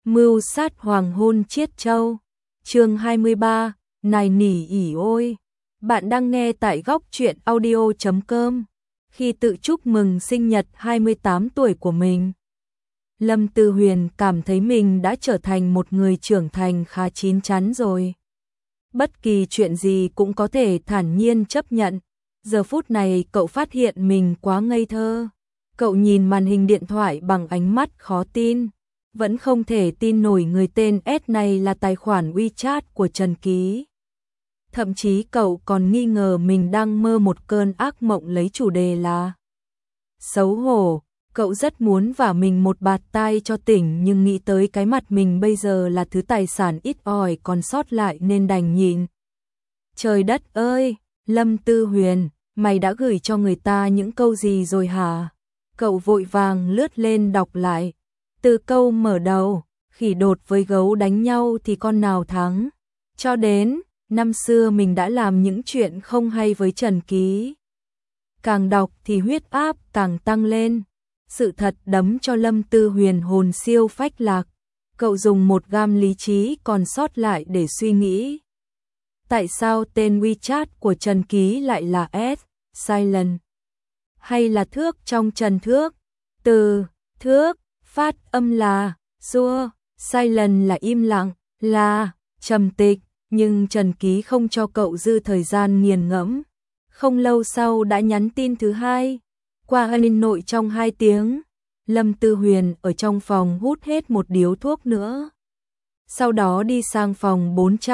Mưu sát hoàng hôn Chiết Châu. Chương 23, này nỉ ỉ ôi. Bạn đang nghe tại góc truyện audio.com. Khi tự chúc mừng sinh nhật 28 tuổi của mình, Lâm Tư Huyền cảm thấy mình đã trở thành một người trưởng thành khá chín chắn rồi. Bất kỳ chuyện gì cũng có thể thản nhiên chấp nhận. Giờ phút này cậu phát hiện mình quá ngây thơ. Cậu nhìn màn hình điện thoại bằng ánh mắt khó tin. Vẫn không thể tin nổi người tên S này là tài khoản WeChat của Trần Ký. Thậm chí cậu còn nghi ngờ mình đang mơ một cơn ác mộng lấy chủ đề là xấu hổ. Cậu rất muốn vả mình một bạt tai cho tỉnh, nhưng nghĩ tới cái mặt mình bây giờ là thứ tài sản ít ỏi còn sót lại nên đành nhịn. Trời đất ơi, Lâm Tư Huyền, mày đã gửi cho người ta những câu gì rồi hả? Cậu vội vàng lướt lên đọc lại. Từ câu mở đầu, khỉ đột với gấu đánh nhau thì con nào thắng? Cho đến, năm xưa mình đã làm những chuyện không hay với Trần Ký. Càng đọc thì huyết áp càng tăng lên. Sự thật đấm cho Lâm Tư Huyền hồn siêu phách lạc. Cậu dùng một gam lý trí còn sót lại để suy nghĩ. Tại sao tên WeChat của Trần Ký lại là S, Silent? Hay là thước trong Trần Thước? Từ thước phát âm là xua, Silent là im lặng, là trầm tịch, nhưng Trần Ký không cho cậu dư thời gian nghiền ngẫm. Không lâu sau đã nhắn tin thứ hai. Qua Hà Nội trong 2 tiếng, Lâm Tư Huyền ở trong phòng hút hết một điếu thuốc nữa. Sau đó đi sang phòng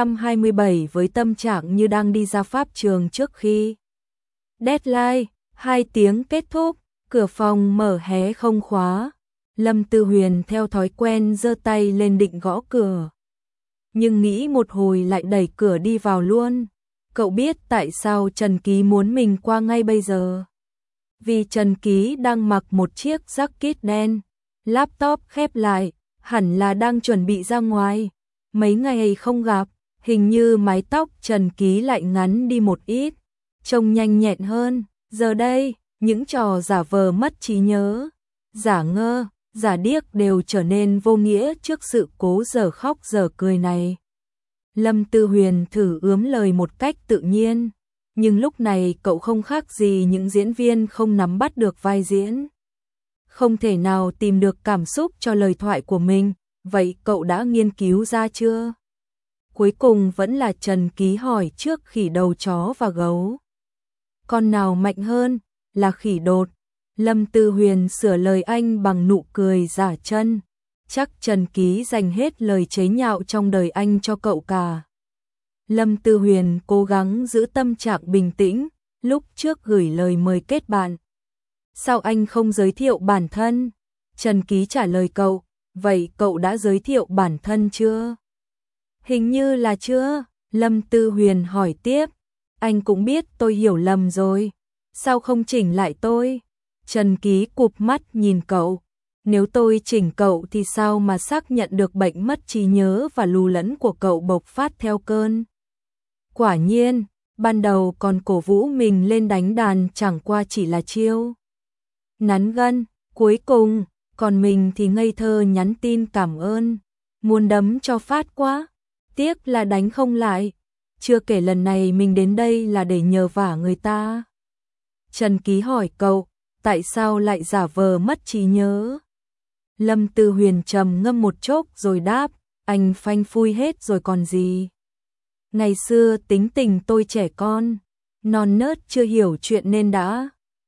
427 với tâm trạng như đang đi ra pháp trường trước khi deadline. 2 tiếng kết thúc, cửa phòng mở hé không khóa. Lâm Tư Huyền theo thói quen giơ tay lên định gõ cửa. Nhưng nghĩ một hồi lại đẩy cửa đi vào luôn. Cậu biết tại sao Trần Ký muốn mình qua ngay bây giờ. Vì Trần Ký đang mặc một chiếc jacket đen, laptop khép lại, hẳn là đang chuẩn bị ra ngoài. Mấy ngày không gặp, hình như mái tóc Trần Ký lại ngắn đi một ít, trông nhanh nhẹn hơn. Giờ đây, những trò giả vờ mất trí nhớ, giả ngơ, giả điếc đều trở nên vô nghĩa trước sự cố dở khóc dở cười này. Lâm Tư Huyền thử ướm lời một cách tự nhiên, nhưng lúc này cậu không khác gì những diễn viên không nắm bắt được vai diễn. Không thể nào tìm được cảm xúc cho lời thoại của mình, vậy cậu đã nghiên cứu ra chưa? Cuối cùng vẫn là Trần Ký hỏi trước khỉ đầu chó và gấu. Con nào mạnh hơn? Là khỉ đột. Lâm Tư Huyền sửa lời anh bằng nụ cười giả chân. Chắc Trần Ký dành hết lời chế nhạo trong đời anh cho cậu cả. Lâm Tư Huyền cố gắng giữ tâm trạng bình tĩnh, lúc trước gửi lời mời kết bạn. Sao anh không giới thiệu bản thân? Trần Ký trả lời cậu, vậy cậu đã giới thiệu bản thân chưa? Hình như là chưa. Lâm Tư Huyền hỏi tiếp, anh cũng biết tôi hiểu lầm rồi. Sao không chỉnh lại tôi? Trần Ký cụp mắt nhìn cậu. Nếu tôi chỉnh cậu thì sao mà xác nhận được bệnh mất trí nhớ và lù lẫn của cậu bộc phát theo cơn? Quả nhiên, ban đầu còn cổ vũ mình lên đánh đàn chẳng qua chỉ là chiêu nắn gân, cuối cùng, còn mình thì ngây thơ nhắn tin cảm ơn, muốn đấm cho phát quá, tiếc là đánh không lại, chưa kể lần này mình đến đây là để nhờ vả người ta. Trần Ký hỏi cậu, tại sao lại giả vờ mất trí nhớ? Lâm Tư Huyền trầm ngâm một chốc rồi đáp, anh phanh phui hết rồi còn gì. Ngày xưa tính tình tôi trẻ con, non nớt chưa hiểu chuyện nên đã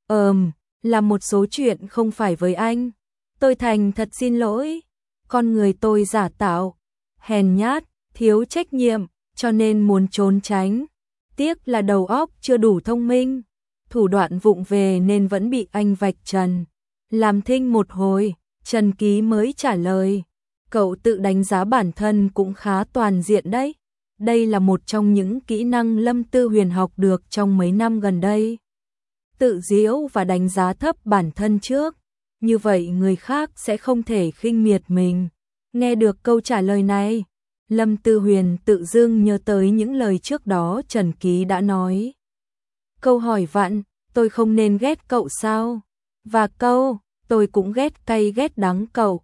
làm một số chuyện không phải với anh. Tôi thành thật xin lỗi. Con người tôi giả tạo, hèn nhát, thiếu trách nhiệm, cho nên muốn trốn tránh. Tiếc là đầu óc chưa đủ thông minh, thủ đoạn vụng về nên vẫn bị anh vạch trần. Làm thinh một hồi, Trần Ký mới trả lời, cậu tự đánh giá bản thân cũng khá toàn diện đấy. Đây là một trong những kỹ năng Lâm Tư Huyền học được trong mấy năm gần đây. Tự giễu và đánh giá thấp bản thân trước, như vậy người khác sẽ không thể khinh miệt mình. Nghe được câu trả lời này, Lâm Tư Huyền tự dưng nhớ tới những lời trước đó Trần Ký đã nói. Câu hỏi vặn, tôi không nên ghét cậu sao? Và câu, tôi cũng ghét cay ghét đắng cậu.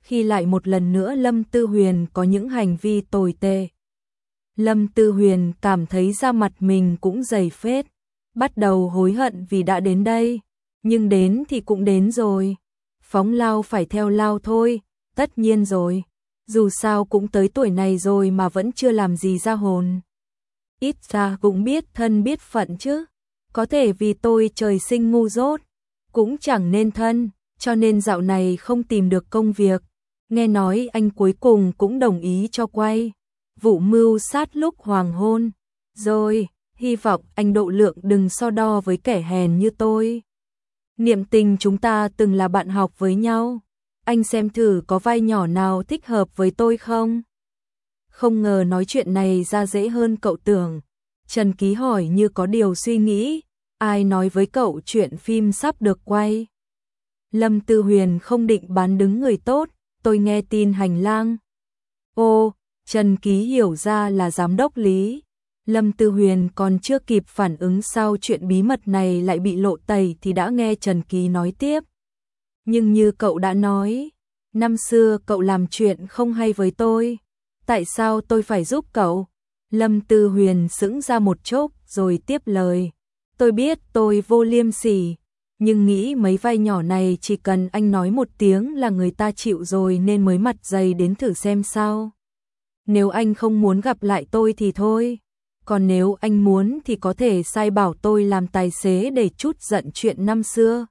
khi lại một lần nữa Lâm Tư Huyền có những hành vi tồi tệ. Lâm Tư Huyền cảm thấy da mặt mình cũng dày phết, bắt đầu hối hận vì đã đến đây, nhưng đến thì cũng đến rồi. Phóng lao phải theo lao thôi, tất nhiên rồi. Dù sao cũng tới tuổi này rồi mà vẫn chưa làm gì ra hồn. Ít ra cũng biết thân biết phận chứ. Có thể vì tôi trời sinh ngu dốt, cũng chẳng nên thân, cho nên dạo này không tìm được công việc. Nghe nói anh cuối cùng cũng đồng ý cho quay Vụ Mưu Sát Lúc Hoàng Hôn. Rồi, hy vọng anh độ lượng đừng so đo với kẻ hèn như tôi. Niệm Tình chúng ta từng là bạn học với nhau. Anh xem thử có vai nhỏ nào thích hợp với tôi không? Không ngờ nói chuyện này ra dễ hơn cậu tưởng. Trần Ký hỏi như có điều suy nghĩ. Ai nói với cậu chuyện phim sắp được quay? Lâm Tư Huyền không định bán đứng người tốt. Tôi nghe tin hành lang. Ô, Trần Ký hiểu ra là giám đốc Lý. Lâm Tư Huyền còn chưa kịp phản ứng sao chuyện bí mật này lại bị lộ tẩy thì đã nghe Trần Ký nói tiếp. Nhưng như cậu đã nói, năm xưa cậu làm chuyện không hay với tôi. Tại sao tôi phải giúp cậu? Lâm Tư Huyền sững ra một chốc rồi tiếp lời. Tôi biết tôi vô liêm sỉ, nhưng nghĩ mấy vai nhỏ này chỉ cần anh nói một tiếng là người ta chịu rồi nên mới mặt dày đến thử xem sao. Nếu anh không muốn gặp lại tôi thì thôi. Còn nếu anh muốn thì có thể sai bảo tôi làm tài xế để trút giận chuyện năm xưa.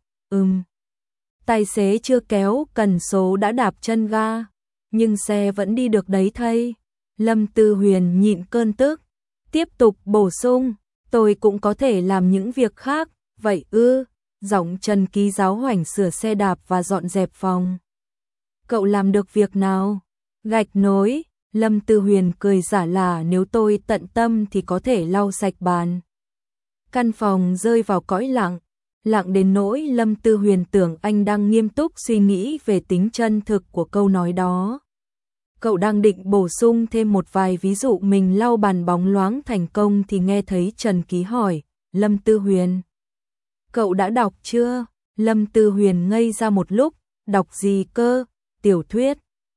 Tài xế chưa kéo cần số đã đạp chân ga, nhưng xe vẫn đi được đấy thây. Lâm Tư Huyền nhịn cơn tức, tiếp tục bổ sung, tôi cũng có thể làm những việc khác, vậy ư? Giọng Trần Ký giáo hoành sửa xe đạp và dọn dẹp phòng. Cậu làm được việc nào? Gạch nối. Lâm Tư Huyền cười giả là nếu tôi tận tâm thì có thể lau sạch bàn. Căn phòng rơi vào cõi lặng, lặng đến nỗi Lâm Tư Huyền tưởng anh đang nghiêm túc suy nghĩ về tính chân thực của câu nói đó. Cậu đang định bổ sung thêm một vài ví dụ mình lau bàn bóng loáng thành công thì nghe thấy Trần Ký hỏi, Lâm Tư Huyền. Cậu đã đọc chưa? Lâm Tư Huyền ngây ra một lúc, đọc gì cơ? Tiểu thuyết.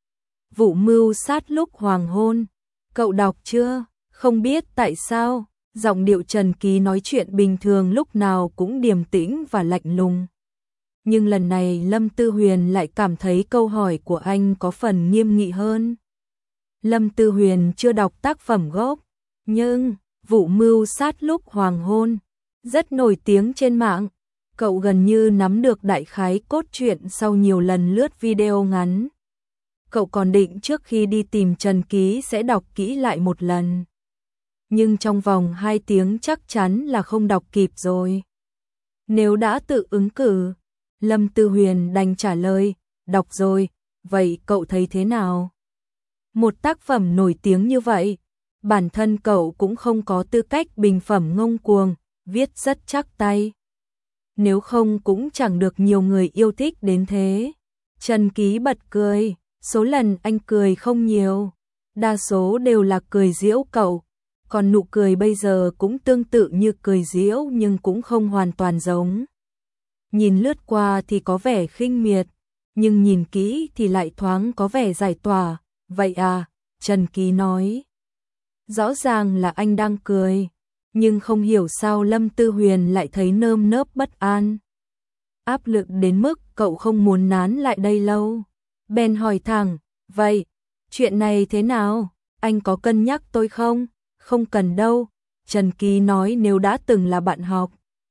Vụ Mưu Sát Lúc Hoàng Hôn. Cậu đọc chưa? Không biết tại sao, giọng điệu Trần Ký nói chuyện bình thường lúc nào cũng điềm tĩnh và lạnh lùng. Nhưng lần này Lâm Tư Huyền lại cảm thấy câu hỏi của anh có phần nghiêm nghị hơn. Lâm Tư Huyền chưa đọc tác phẩm gốc, nhưng Vụ Mưu Sát Lúc Hoàng Hôn rất nổi tiếng trên mạng. Cậu gần như nắm được đại khái cốt truyện sau nhiều lần lướt video ngắn. Cậu còn định trước khi đi tìm Trần Ký sẽ đọc kỹ lại một lần. Nhưng trong vòng 2 tiếng chắc chắn là không đọc kịp rồi. Nếu đã tự ứng cử, Lâm Tư Huyền đành trả lời, đọc rồi, vậy cậu thấy thế nào? Một tác phẩm nổi tiếng như vậy, bản thân cậu cũng không có tư cách bình phẩm ngông cuồng, viết rất chắc tay. Nếu không cũng chẳng được nhiều người yêu thích đến thế. Trần Ký bật cười, số lần anh cười không nhiều, đa số đều là cười giễu cậu, còn nụ cười bây giờ cũng tương tự như cười giễu nhưng cũng không hoàn toàn giống. Nhìn lướt qua thì có vẻ khinh miệt, nhưng nhìn kỹ thì lại thoáng có vẻ giải tỏa. Vậy à, Trần Ký nói. Rõ ràng là anh đang cười, nhưng không hiểu sao Lâm Tư Huyền lại thấy nơm nớp bất an. Áp lực đến mức cậu không muốn nán lại đây lâu. Bèn hỏi thẳng, vậy, chuyện này thế nào? Anh có cân nhắc tôi không? Không cần đâu, Trần Ký nói nếu đã từng là bạn học.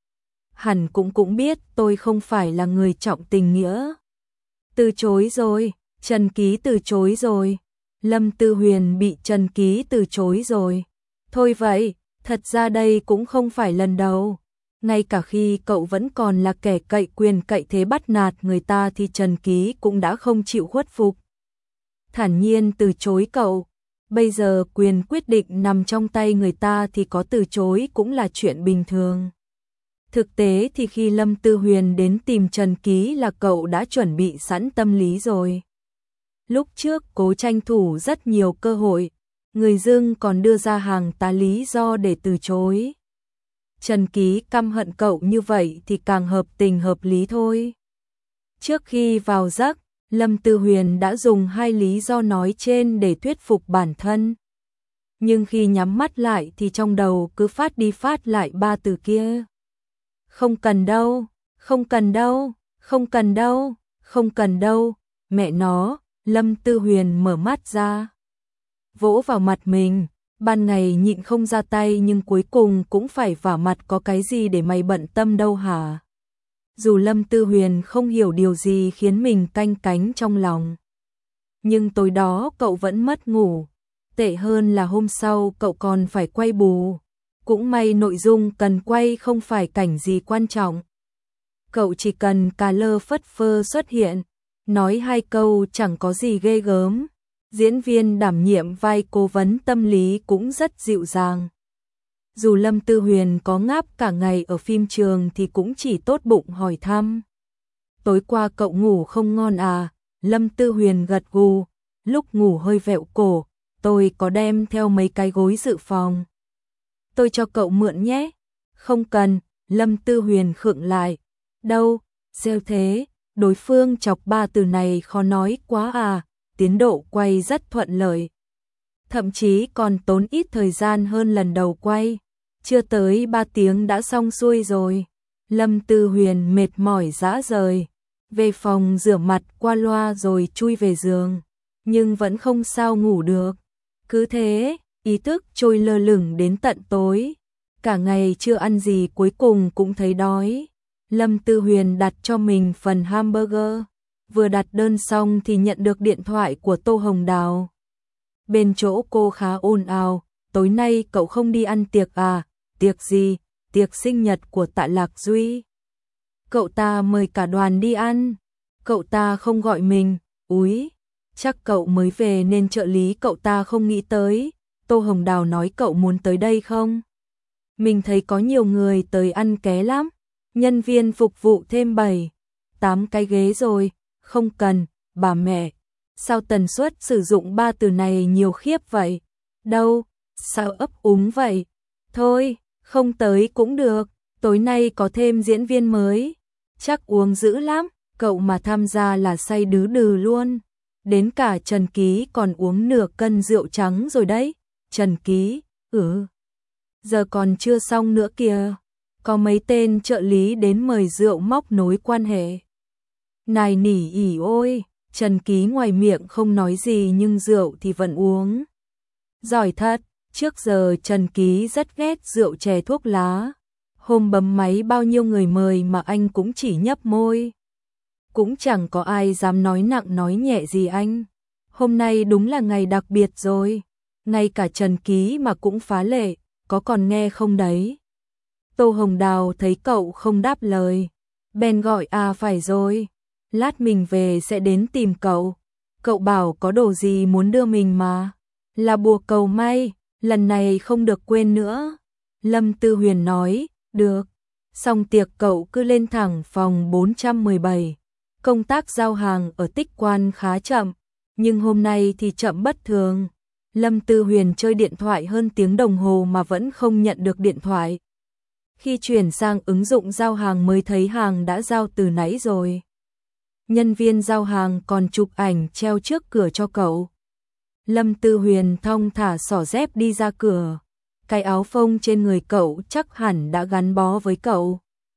Hẳn cũng biết tôi không phải là người trọng tình nghĩa. Từ chối rồi, Trần Ký từ chối rồi. Lâm Tư Huyền bị Trần Ký từ chối rồi. Thôi vậy, thật ra đây cũng không phải lần đầu. Ngay cả khi cậu vẫn còn là kẻ cậy quyền cậy thế bắt nạt người ta thì Trần Ký cũng đã không chịu khuất phục. Thản nhiên từ chối cậu. Bây giờ quyền quyết định nằm trong tay người ta thì có từ chối cũng là chuyện bình thường. Thực tế thì khi Lâm Tư Huyền đến tìm Trần Ký là cậu đã chuẩn bị sẵn tâm lý rồi. Lúc trước cố tranh thủ rất nhiều cơ hội, người dưng còn đưa ra hàng tá lý do để từ chối. Trần Ký căm hận cậu như vậy thì càng hợp tình hợp lý thôi. Trước khi vào giấc, Lâm Tư Huyền đã dùng hai lý do nói trên để thuyết phục bản thân. Nhưng khi nhắm mắt lại thì trong đầu cứ phát đi phát lại ba từ kia. Không cần đâu, không cần đâu, không cần đâu, không cần đâu, mẹ nó. Lâm Tư Huyền mở mắt ra, vỗ vào mặt mình, ban ngày nhịn không ra tay nhưng cuối cùng cũng phải vả mặt, có cái gì để mày bận tâm đâu hả? Dù Lâm Tư Huyền không hiểu điều gì khiến mình canh cánh trong lòng. Nhưng tối đó cậu vẫn mất ngủ, tệ hơn là hôm sau cậu còn phải quay bù. Cũng may nội dung cần quay không phải cảnh gì quan trọng. Cậu chỉ cần cà lơ phất phơ xuất hiện, nói hai câu chẳng có gì ghê gớm. Diễn viên đảm nhiệm vai cố vấn tâm lý cũng rất dịu dàng. Dù Lâm Tư Huyền có ngáp cả ngày ở phim trường thì cũng chỉ tốt bụng hỏi thăm. Tối qua cậu ngủ không ngon à? Lâm Tư Huyền gật gù, lúc ngủ hơi vẹo cổ, tôi có đem theo mấy cái gối dự phòng. Tôi cho cậu mượn nhé. Không cần, Lâm Tư Huyền khựng lại. Đâu, rêu thế, đối phương chọc ba từ này khó nói quá à, tiến độ quay rất thuận lợi. Thậm chí còn tốn ít thời gian hơn lần đầu quay, chưa tới 3 tiếng đã xong xuôi rồi. Lâm Tư Huyền mệt mỏi rã rời, về phòng rửa mặt qua loa rồi chui về giường, nhưng vẫn không sao ngủ được. Cứ thế, ý thức trôi lơ lửng đến tận tối, cả ngày chưa ăn gì cuối cùng cũng thấy đói. Lâm Tư Huyền đặt cho mình phần hamburger, vừa đặt đơn xong thì nhận được điện thoại của Tô Hồng Đào. Bên chỗ cô khá ồn ào, tối nay cậu không đi ăn tiệc à? Tiệc gì? Tiệc sinh nhật của Tạ Lạc Duy. Cậu ta mời cả đoàn đi ăn, cậu ta không gọi mình. Úi, chắc cậu mới về nên trợ lý cậu ta không nghĩ tới. Tô Hồng Đào nói cậu muốn tới đây không? Mình thấy có nhiều người tới ăn ké lắm. Nhân viên phục vụ thêm 7-8 cái ghế rồi. Không cần, bà mẹ. Sao tần suất sử dụng ba từ này nhiều khiếp vậy? Đâu, sao ấp úng vậy? Thôi, không tới cũng được, tối nay có thêm diễn viên mới. Chắc uống dữ lắm, cậu mà tham gia là say đứ đừ luôn. Đến cả Trần Ký còn uống nửa cân rượu trắng rồi đấy. Trần Ký, giờ còn chưa xong nữa kìa. Có mấy tên trợ lý đến mời rượu móc nối quan hệ. Nài nỉ ỉ ôi, Trần Ký ngoài miệng không nói gì nhưng rượu thì vẫn uống. Giỏi thật, trước giờ Trần Ký rất ghét rượu chè thuốc lá. Hôm bấm máy bao nhiêu người mời mà anh cũng chỉ nhấp môi. Cũng chẳng có ai dám nói nặng nói nhẹ gì anh. Hôm nay đúng là ngày đặc biệt rồi. Ngay cả Trần Ký mà cũng phá lệ, có còn nghe không đấy? Tô Hồng Đào thấy cậu không đáp lời, bèn gọi à phải rồi, lát mình về sẽ đến tìm cậu. Cậu bảo có đồ gì muốn đưa mình mà, là bùa cầu may, lần này không được quên nữa. Lâm Tư Huyền nói, được, xong tiệc cậu cứ lên thẳng phòng 417. Công tác giao hàng ở Tích Quan khá chậm, nhưng hôm nay thì chậm bất thường. Lâm Tư Huyền chơi điện thoại hơn tiếng đồng hồ mà vẫn không nhận được điện thoại. Khi chuyển sang ứng dụng giao hàng mới thấy hàng đã giao từ nãy rồi. Nhân viên giao hàng còn chụp ảnh treo trước cửa cho cậu. Lâm Tư Huyền thong thả xỏ dép đi ra cửa. Cái áo phông trên người cậu chắc hẳn đã gắn bó với cậu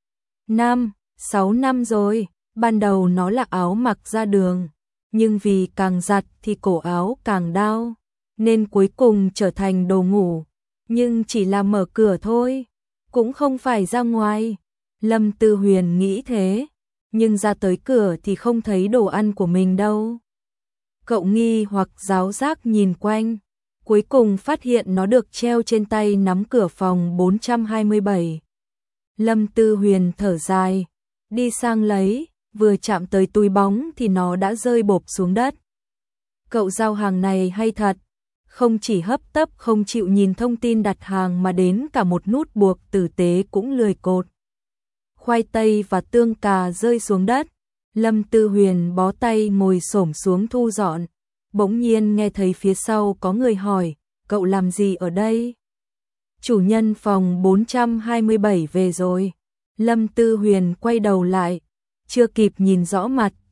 5-6 năm rồi. Ban đầu nó là áo mặc ra đường, nhưng vì càng giặt thì cổ áo càng đau, nên cuối cùng trở thành đồ ngủ. Nhưng chỉ là mở cửa thôi, cũng không phải ra ngoài. Lâm Tư Huyền nghĩ thế, nhưng ra tới cửa thì không thấy đồ ăn của mình đâu. Cậu nghi hoặc giáo giác nhìn quanh, cuối cùng phát hiện nó được treo trên tay nắm cửa phòng 427. Lâm Tư Huyền thở dài, đi sang lấy, vừa chạm tới túi bóng thì nó đã rơi bộp xuống đất. Cậu giao hàng này hay thật, không chỉ hấp tấp không chịu nhìn thông tin đặt hàng mà đến cả một nút buộc tử tế cũng lười cột. Khoai tây và tương cà rơi xuống đất, Lâm Tư Huyền bó tay ngồi xổm xuống thu dọn. Bỗng nhiên nghe thấy phía sau có người hỏi, cậu làm gì ở đây? Chủ nhân phòng 427 về rồi. Lâm Tư Huyền quay đầu lại, chưa kịp nhìn rõ mặt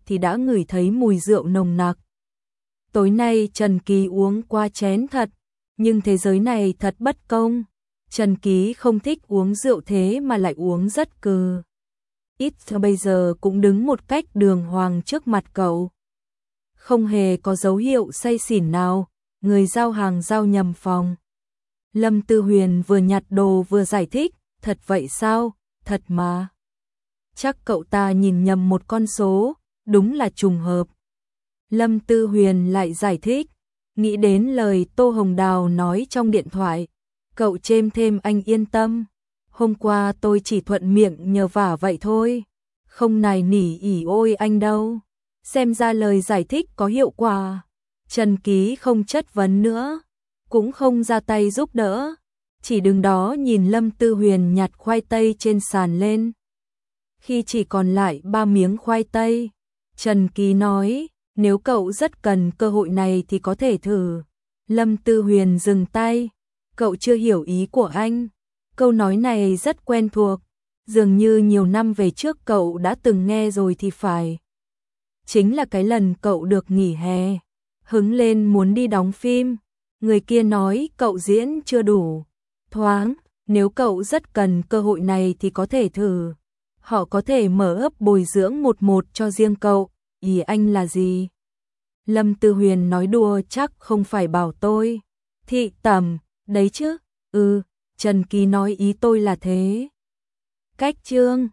thì đã ngửi thấy mùi rượu nồng nặc. Tối nay Trần Ký uống qua chén thật, nhưng thế giới này thật bất công. Trần Ký không thích uống rượu thế mà lại uống rất cừ. Ít bây giờ cũng đứng một cách đường hoàng trước mặt cậu. Không hề có dấu hiệu say xỉn nào, người giao hàng giao nhầm phòng. Lâm Tư Huyền vừa nhặt đồ vừa giải thích, thật vậy sao, thật mà. Chắc cậu ta nhìn nhầm một con số, đúng là trùng hợp. Lâm Tư Huyền lại giải thích, nghĩ đến lời Tô Hồng Đào nói trong điện thoại. Cậu chêm thêm anh yên tâm. Hôm qua tôi chỉ thuận miệng nhờ vả vậy thôi. Không nài nỉ ỉ ôi anh đâu. Xem ra lời giải thích có hiệu quả. Trần Ký không chất vấn nữa, cũng không ra tay giúp đỡ. Chỉ đứng đó nhìn Lâm Tư Huyền nhặt khoai tây trên sàn lên. Khi chỉ còn lại 3 miếng khoai tây, Trần Ký nói, nếu cậu rất cần cơ hội này thì có thể thử. Lâm Tư Huyền dừng tay, cậu chưa hiểu ý của anh. Câu nói này rất quen thuộc, dường như nhiều năm về trước cậu đã từng nghe rồi thì phải. Chính là cái lần cậu được nghỉ hè, hứng lên muốn đi đóng phim. Người kia nói cậu diễn chưa đủ thoáng, nếu cậu rất cần cơ hội này thì có thể thử. Họ có thể mở ấp bồi dưỡng 11 cho riêng cậu, ý anh là gì? Lâm Tư Huyền nói đùa, chắc không phải bảo tôi thị tẩm, đấy chứ. Trần Ký nói ý tôi là thế. Cách chương